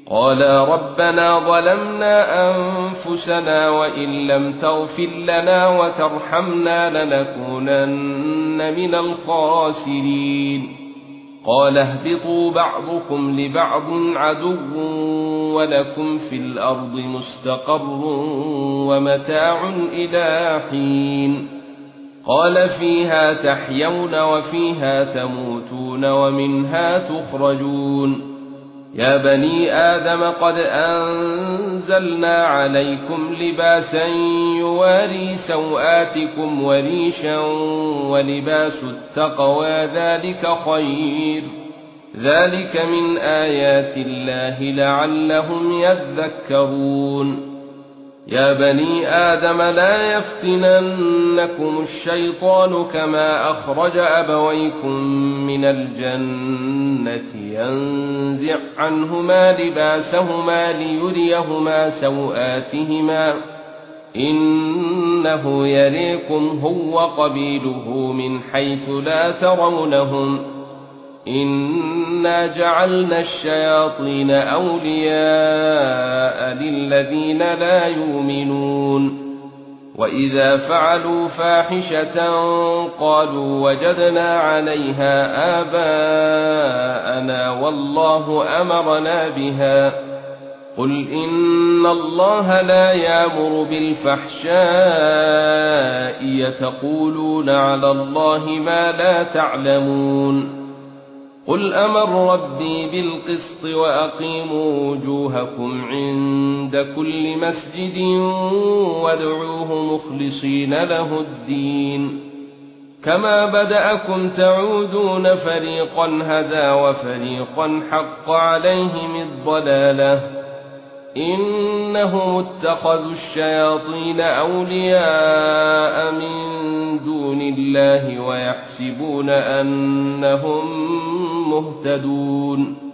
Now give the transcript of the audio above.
قالا ربنا ظلمنا أنفسنا وإن لم تغفر لنا وترحمنا لنكونن من الخاسرين قال اهبطوا بعضكم لبعض عدو ولكم في الأرض مستقر ومتاع إلى حين قال فيها تحيون وفيها تموتون ومنها تخرجون يا بني آدم قد أنزلنا عليكم لباسا يواري سوآتكم وريشا ولباس التقوى ذلك خير ذلك من آيات الله لعلهم يذكرون يا بني آدم لا يفتننكم الشيطان كما أخرج أبويكم من الجنة ينزع عنهما لباسهما ليريهما سوآتهما إنه يريكم هو قبيله من حيث لا ترونهم إنا جعلنا الشياطين أولياء للذين لا يؤمنون وإذا فعلوا فاحشة قالوا وجدنا عليها آباءنا والله أمرنا بها قل إن الله لا يأمر بالفحشاء يتقولون على الله ما لا تعلمون قل أمر ربي بالقسط وأقيموا وجوهكم عند كل مسجد وادعوه مخلصين له الدين كما بدأكم تعودون فريقا هدى وفريقا حق عليهم الضلالة إنهم اتخذوا الشياطين أولياء من دون الله ويحسبون أنهم مهتدون